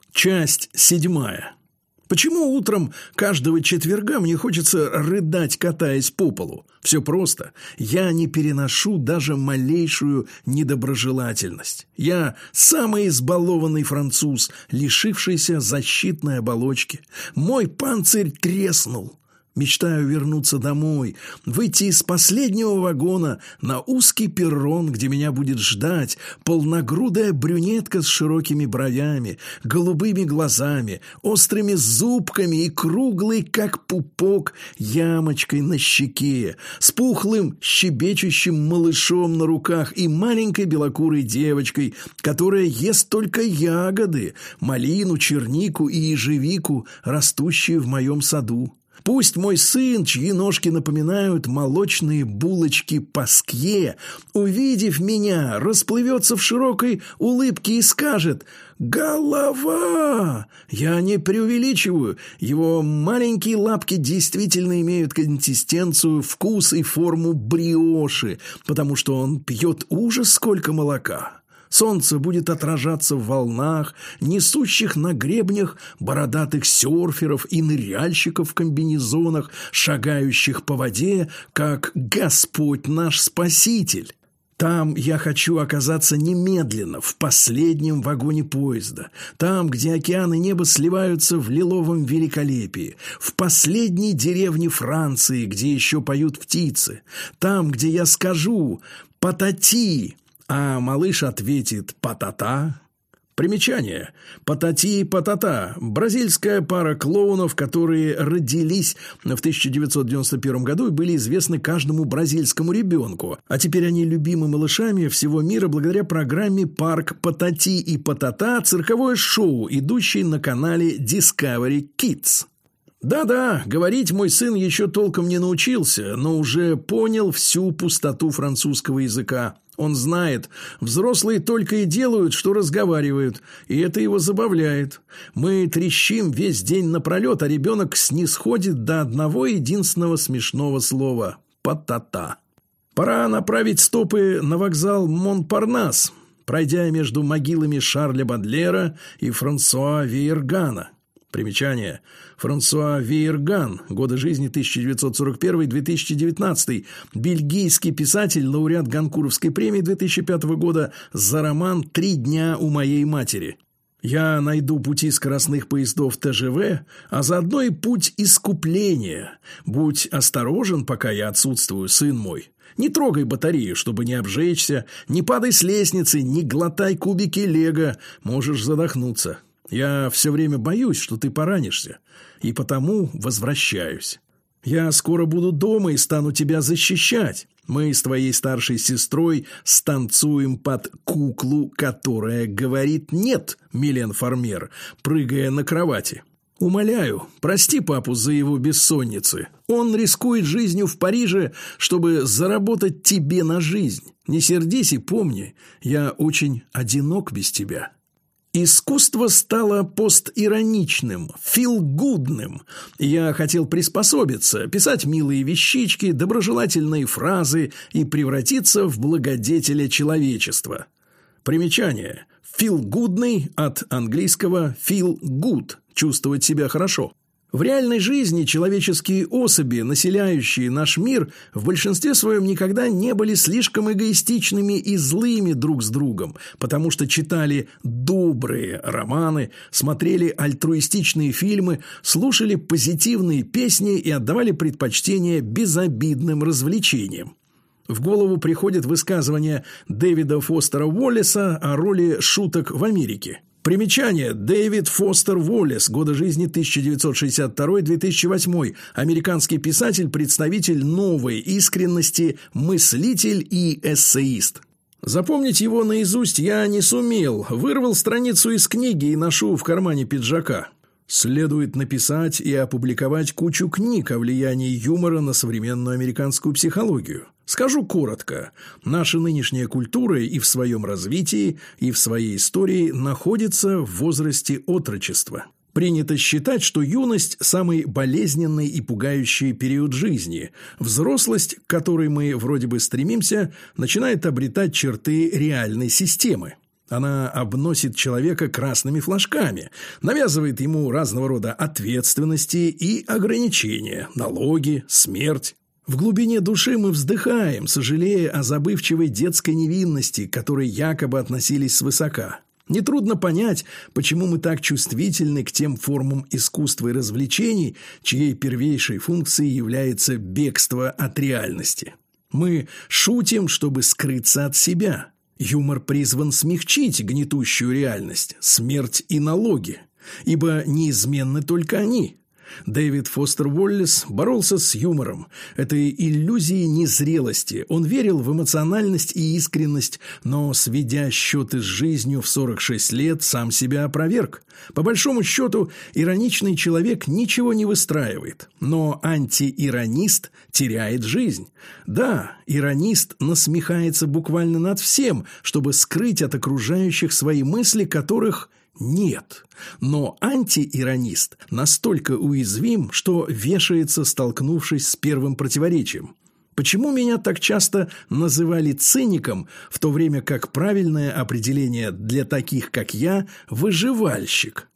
Часть 7. Почему утром каждого четверга мне хочется рыдать, катаясь по полу? Все просто. Я не переношу даже малейшую недоброжелательность. Я самый избалованный француз, лишившийся защитной оболочки. Мой панцирь треснул. Мечтаю вернуться домой, выйти из последнего вагона на узкий перрон, где меня будет ждать полногрудая брюнетка с широкими бровями, голубыми глазами, острыми зубками и круглой, как пупок, ямочкой на щеке, с пухлым, щебечущим малышом на руках и маленькой белокурой девочкой, которая ест только ягоды, малину, чернику и ежевику, растущие в моем саду. Пусть мой сын, чьи ножки напоминают молочные булочки паскье, увидев меня, расплывется в широкой улыбке и скажет: «Голова!» Я не преувеличиваю. Его маленькие лапки действительно имеют консистенцию, вкус и форму бриоши, потому что он пьет ужас сколько молока. Солнце будет отражаться в волнах, несущих на гребнях бородатых серферов и ныряльщиков в комбинезонах, шагающих по воде, как Господь наш Спаситель. Там я хочу оказаться немедленно, в последнем вагоне поезда. Там, где океан и небо сливаются в лиловом великолепии. В последней деревне Франции, где еще поют птицы. Там, где я скажу «Патати», а малыш ответит «Патата». Примечание. Патати-патата. Бразильская пара клоунов, которые родились в 1991 году и были известны каждому бразильскому ребенку. А теперь они любимы малышами всего мира благодаря программе «Парк Патати и Патата», цирковое шоу, идущее на канале Discovery Kids. Да-да, говорить мой сын еще толком не научился, но уже понял всю пустоту французского языка. Он знает, взрослые только и делают, что разговаривают, и это его забавляет. Мы трещим весь день напролет, а ребенок снисходит до одного единственного смешного слова – «патата». Пора направить стопы на вокзал Монпарнас, пройдя между могилами Шарля Бодлера и Франсуа Вейергана. Примечание. Франсуа Вейерган, годы жизни 1941-2019, бельгийский писатель, лауреат Гонкуровской премии 2005 года за роман «3 дня у моей матери». Я найду пути скоростных поездов ТЖВ, а заодно и путь искупления. Будь осторожен, пока я отсутствую, сын мой. Не трогай батарею, чтобы не обжечься, не падай с лестницы, не глотай кубики лего, можешь задохнуться. Я все время боюсь, что ты поранишься, и потому возвращаюсь. Я скоро буду дома и стану тебя защищать. Мы с твоей старшей сестрой станцуем под куклу, которая говорит «нет», Милен Фармер, прыгая на кровати. Умоляю, прости папу за его бессонницы. Он рискует жизнью в Париже, чтобы заработать тебе на жизнь. Не сердись и помни, я очень одинок без тебя». Искусство стало постироничным, филгудным. Я хотел приспособиться, писать милые вещички, доброжелательные фразы и превратиться в благодетеля человечества. Примечание. Филгудный от английского feel good – чувствовать себя хорошо. В реальной жизни человеческие особи, населяющие наш мир, в большинстве своем никогда не были слишком эгоистичными и злыми друг с другом, потому что читали добрые романы, смотрели альтруистичные фильмы, слушали позитивные песни и отдавали предпочтение безобидным развлечениям. В голову приходит высказывание Дэвида Фостера Уоллеса о роли шуток в Америке. Примечание. Дэвид Фостер Уоллес, годы жизни 1962-2008, американский писатель, представитель новой искренности, мыслитель и эссеист. Запомнить его наизусть я не сумел, вырвал страницу из книги и ношу в кармане пиджака. Следует написать и опубликовать кучу книг о влиянии юмора на современную американскую психологию. Скажу коротко, наша нынешняя культура и в своем развитии, и в своей истории находится в возрасте отрочества. Принято считать, что юность – самый болезненный и пугающий период жизни. Взрослость, к которой мы вроде бы стремимся, начинает обретать черты реальной системы. Она обносит человека красными флажками, навязывает ему разного рода ответственности и ограничения, налоги, смерть. В глубине души мы вздыхаем, сожалея о забывчивой детской невинности, к которой якобы относились свысока. Нетрудно понять, почему мы так чувствительны к тем формам искусства и развлечений, чьей первейшей функцией является бегство от реальности. Мы шутим, чтобы скрыться от себя. Юмор призван смягчить гнетущую реальность, смерть и налоги, ибо неизменны только они. Дэвид Фостер Уоллес боролся с юмором, этой иллюзией незрелости. Он верил в эмоциональность и искренность, но, сведя счеты с жизнью в 46 лет, сам себя опроверг. По большому счету, ироничный человек ничего не выстраивает, но антииронист теряет жизнь. Да, иронист насмехается буквально над всем, чтобы скрыть от окружающих свои мысли, которых нет. Но антииронист настолько уязвим, что вешается, столкнувшись с первым противоречием. Почему меня так часто называли циником, в то время как правильное определение для таких, как я, – выживальщик?